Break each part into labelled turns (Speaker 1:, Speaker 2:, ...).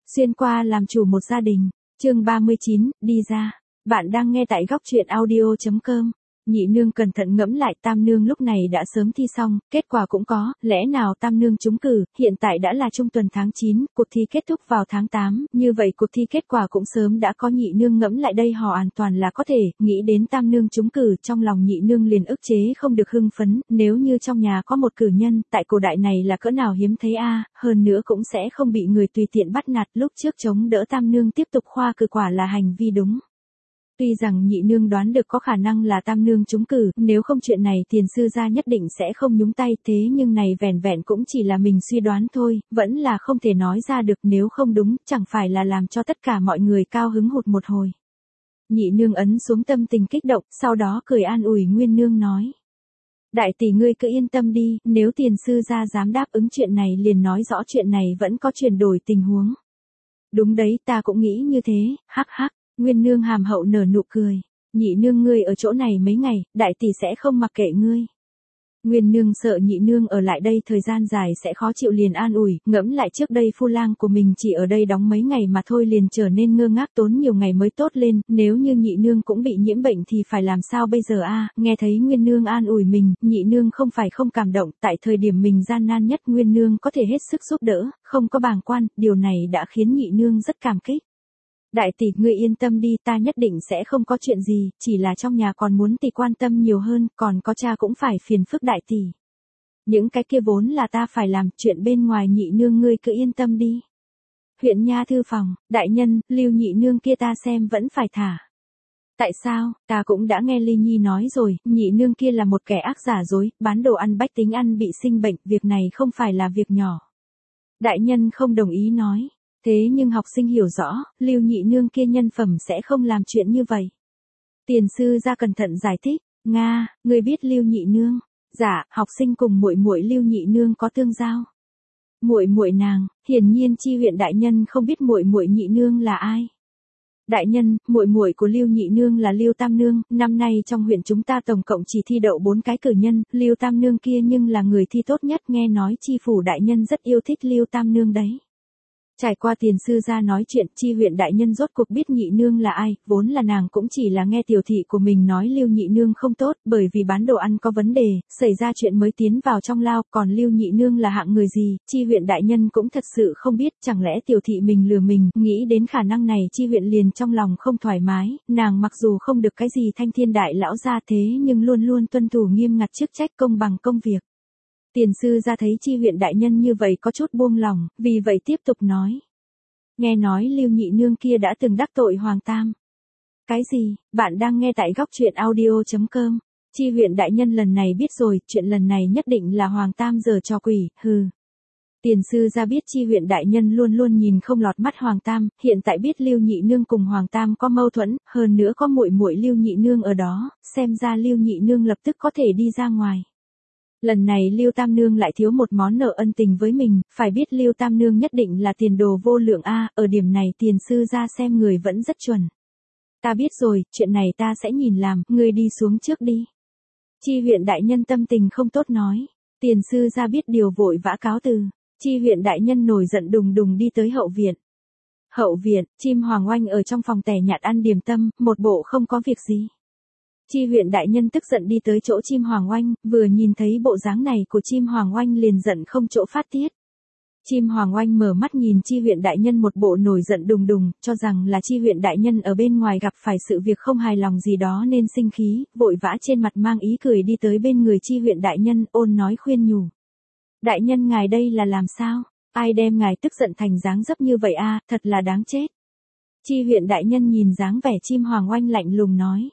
Speaker 1: Xuyên qua làm chủ một gia đình. Chương 39, đi ra. Bạn đang nghe tại góc truyện audio.com. Nhị nương cẩn thận ngẫm lại, tam nương lúc này đã sớm thi xong, kết quả cũng có, lẽ nào tam nương trúng cử, hiện tại đã là trung tuần tháng 9, cuộc thi kết thúc vào tháng 8, như vậy cuộc thi kết quả cũng sớm đã có. Nhị nương ngẫm lại đây họ an toàn là có thể, nghĩ đến tam nương trúng cử, trong lòng nhị nương liền ức chế không được hưng phấn, nếu như trong nhà có một cử nhân, tại cổ đại này là cỡ nào hiếm thấy a, hơn nữa cũng sẽ không bị người tùy tiện bắt nạt, lúc trước chống đỡ tam nương tiếp tục khoa cử quả là hành vi đúng. Tuy rằng nhị nương đoán được có khả năng là tam nương trúng cử, nếu không chuyện này tiền sư gia nhất định sẽ không nhúng tay, thế nhưng này vẻn vẹn cũng chỉ là mình suy đoán thôi, vẫn là không thể nói ra được, nếu không đúng, chẳng phải là làm cho tất cả mọi người cao hứng hụt một hồi. Nhị nương ấn xuống tâm tình kích động, sau đó cười an ủi Nguyên nương nói. Đại tỷ ngươi cứ yên tâm đi, nếu tiền sư gia dám đáp ứng chuyện này liền nói rõ chuyện này vẫn có chuyển đổi tình huống. Đúng đấy, ta cũng nghĩ như thế, hắc hắc. Nguyên nương hàm hậu nở nụ cười. Nhị nương ngươi ở chỗ này mấy ngày, đại tỷ sẽ không mặc kệ ngươi. Nguyên nương sợ nhị nương ở lại đây thời gian dài sẽ khó chịu liền an ủi, ngẫm lại trước đây phu lang của mình chỉ ở đây đóng mấy ngày mà thôi liền trở nên ngơ ngác, tốn nhiều ngày mới tốt lên, nếu như nhị nương cũng bị nhiễm bệnh thì phải làm sao bây giờ a? Nghe thấy Nguyên nương an ủi mình, nhị nương không phải không cảm động, tại thời điểm mình gian nan nhất Nguyên nương có thể hết sức giúp đỡ, không có bàng quan, điều này đã khiến nhị nương rất cảm kích. Đại tỷ ngươi yên tâm đi, ta nhất định sẽ không có chuyện gì, chỉ là trong nhà còn muốn tỷ quan tâm nhiều hơn, còn có cha cũng phải phiền phức đại tỷ. Những cái kia vốn là ta phải làm, chuyện bên ngoài nhị nương ngươi cứ yên tâm đi. Huyện nha thư phòng, đại nhân, Lưu nhị nương kia ta xem vẫn phải thả. Tại sao, ta cũng đã nghe Ly Nhi nói rồi, nhị nương kia là một kẻ ác giả dối, bán đồ ăn bách tính ăn bị sinh bệnh, việc này không phải là việc nhỏ. Đại nhân không đồng ý nói. Thế nhưng học sinh hiểu rõ, Lưu nhị nương kia nhân phẩm sẽ không làm chuyện như vậy. Tiền sư ra cẩn thận giải thích, Nga, ngươi biết Lưu nhị nương? Dạ, học sinh cùng muội muội Lưu nhị nương có tương giao. Muội muội nàng, hiển nhiên chi huyện đại nhân không biết muội muội nhị nương là ai. Đại nhân, muội muội của Lưu nhị nương là Lưu tam nương, năm nay trong huyện chúng ta tổng cộng chỉ thi đậu 4 cái cử nhân, Lưu tam nương kia nhưng là người thi tốt nhất, nghe nói chi phủ đại nhân rất yêu thích Lưu tam nương đấy. Trải qua tiền sư ra nói chuyện, chi huyện đại nhân rốt cuộc biết nhị nương là ai, vốn là nàng cũng chỉ là nghe tiểu thị của mình nói Lưu nhị nương không tốt, bởi vì bán đồ ăn có vấn đề, xảy ra chuyện mới tiến vào trong lao, còn Lưu nhị nương là hạng người gì, chi huyện đại nhân cũng thật sự không biết, chẳng lẽ tiểu thị mình lừa mình, nghĩ đến khả năng này chi huyện liền trong lòng không thoải mái, nàng mặc dù không được cái gì thanh thiên đại lão gia thế nhưng luôn luôn tuân thủ nghiêm ngặt chức trách công bằng công việc. Tiền sư ra thấy chi huyện đại nhân như vậy có chút buông lòng, vì vậy tiếp tục nói. Nghe nói Lưu nhị nương kia đã từng đắc tội Hoàng Tam. Cái gì, bạn đang nghe tại góc truyện audio.com. Chi huyện đại nhân lần này biết rồi, chuyện lần này nhất định là Hoàng Tam giở trò quỷ, hừ. Tiền sư ra biết chi huyện đại nhân luôn luôn nhìn không lọt mắt Hoàng Tam, hiện tại biết Lưu nhị nương cùng Hoàng Tam có mâu thuẫn, hơn nữa có muội muội Lưu nhị nương ở đó, xem ra Lưu nhị nương lập tức có thể đi ra ngoài. Lần này Lưu Tam Nương lại thiếu một món nợ ân tình với mình, phải biết Lưu Tam Nương nhất định là tiền đồ vô lượng a, ở điểm này tiền sư ra xem người vẫn rất chuẩn. Ta biết rồi, chuyện này ta sẽ nhìn làm, ngươi đi xuống trước đi. Chi huyện đại nhân tâm tình không tốt nói, tiền sư ra biết điều vội vã cáo từ, chi huyện đại nhân nổi giận đùng đùng đi tới hậu viện. Hậu viện, chim hoàng oanh ở trong phòng tẻ nhạt ăn điểm tâm, một bộ không có việc gì. Chi huyện đại nhân tức giận đi tới chỗ chim hoàng oanh, vừa nhìn thấy bộ dáng này của chim hoàng oanh liền giận không chỗ phát tiết. Chim hoàng oanh mở mắt nhìn chi huyện đại nhân một bộ nổi giận đùng đùng, cho rằng là chi huyện đại nhân ở bên ngoài gặp phải sự việc không hài lòng gì đó nên sinh khí, vội vã trên mặt mang ý cười đi tới bên người chi huyện đại nhân, ôn nói khuyên nhủ. Đại nhân ngài đây là làm sao? Ai đem ngài tức giận thành dáng dấp như vậy a, thật là đáng chết. Chi huyện đại nhân nhìn dáng vẻ chim hoàng oanh lạnh lùng nói.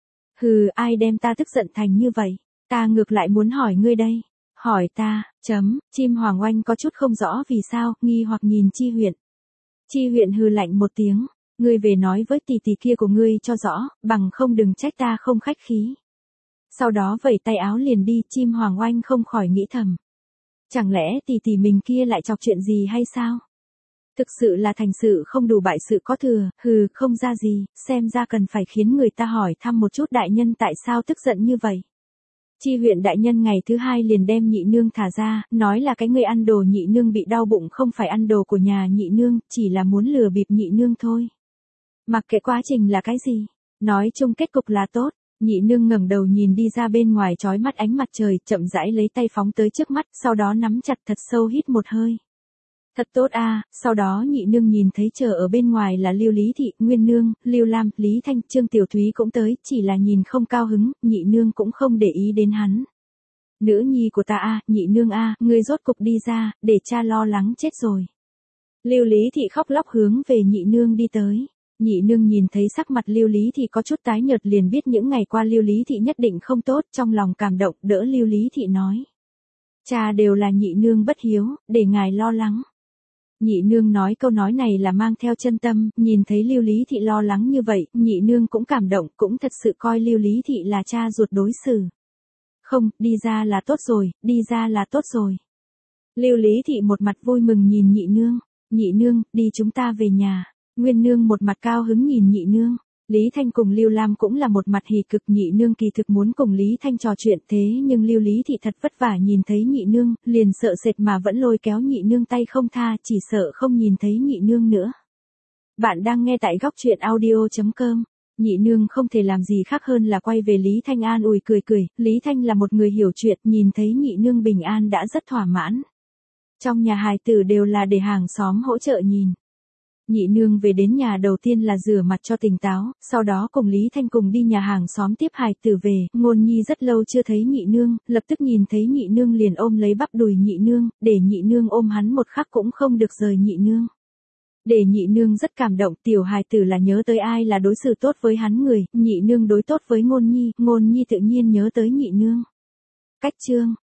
Speaker 1: Hừ, ai đem ta tức giận thành như vậy? Ta ngược lại muốn hỏi ngươi đây. Hỏi ta, chim hoàng oanh có chút không rõ vì sao, nghi hoặc nhìn chi huyện. Chi huyện hừ lạnh một tiếng, ngươi về nói với tỷ tỷ kia của ngươi cho rõ, bằng không đừng trách ta không khách khí. Sau đó vẩy tay áo liền đi, chim hoàng oanh không khỏi nghĩ thầm. Chẳng lẽ tỷ tỷ mình kia lại chọc chuyện gì hay sao? Thực sự là thành sự không đủ bại sự có thừa, hừ, không ra gì, xem ra cần phải khiến người ta hỏi thăm một chút đại nhân tại sao tức giận như vậy. Chi huyện đại nhân ngày thứ hai liền đem nhị nương thả ra, nói là cái người ăn đồ nhị nương bị đau bụng không phải ăn đồ của nhà nhị nương, chỉ là muốn lừa bịp nhị nương thôi. Mặc kệ quá trình là cái gì, nói chung kết cục là tốt. Nhị nương ngẩng đầu nhìn đi ra bên ngoài chói mắt ánh mặt trời, chậm rãi lấy tay phóng tới trước mắt, sau đó nắm chặt thật sâu hít một hơi. Thật tốt a. Sau đó nhị nương nhìn thấy chờ ở bên ngoài là Lưu Lý Thị, Nguyên Nương, Lưu Lam, Lý Thanh, Trương Tiểu Thúy cũng tới, chỉ là nhìn không cao hứng, nhị nương cũng không để ý đến hắn. Nữ nhi của ta a, nhị nương a, ngươi rốt cục đi ra, để cha lo lắng chết rồi. Lưu Lý Thị khóc lóc hướng về nhị nương đi tới. Nhị nương nhìn thấy sắc mặt Lưu Lý Thị có chút tái nhợt liền biết những ngày qua Lưu Lý Thị nhất định không tốt, trong lòng cảm động, đỡ Lưu Lý Thị nói. Cha đều là nhị nương bất hiếu, để ngài lo lắng. Nhị nương nói câu nói này là mang theo chân tâm, nhìn thấy Lưu Lý Thị lo lắng như vậy, nhị nương cũng cảm động, cũng thật sự coi Lưu Lý Thị là cha ruột đối xử. Không, đi ra là tốt rồi, đi ra là tốt rồi. Lưu Lý Thị một mặt vui mừng nhìn nhị nương, đi chúng ta về nhà. Nguyên Nương một mặt cao hứng nhìn nhị nương. Lý Thanh cùng Lưu Lam cũng là một mặt hỉ cực, nhị nương kỳ thực muốn cùng Lý Thanh trò chuyện thế nhưng Lưu Lý Thị thật vất vả nhìn thấy nhị nương, liền sợ sệt mà vẫn lôi kéo nhị nương tay không tha, chỉ sợ không nhìn thấy nhị nương nữa. Bạn đang nghe tại góc truyện audio.com. Nhị nương không thể làm gì khác hơn là quay về Lý Thanh an ủi cười cười, Lý Thanh là một người hiểu chuyện, nhìn thấy nhị nương bình an đã rất thỏa mãn. Trong nhà hài tử đều là để hàng xóm hỗ trợ nhìn. Nhị nương về đến nhà đầu tiên là rửa mặt cho tỉnh táo, sau đó cùng Lý Thanh cùng đi nhà hàng xóm tiếp hài tử về, Ngôn Nhi rất lâu chưa thấy nhị nương, lập tức nhìn thấy nhị nương liền ôm lấy bắp đùi nhị nương, để nhị nương ôm hắn một khắc cũng không được rời nhị nương. Để nhị nương rất cảm động, tiểu hài tử là nhớ tới ai là đối xử tốt với hắn người, nhị nương đối tốt với Ngôn Nhi tự nhiên nhớ tới nhị nương. Cách chương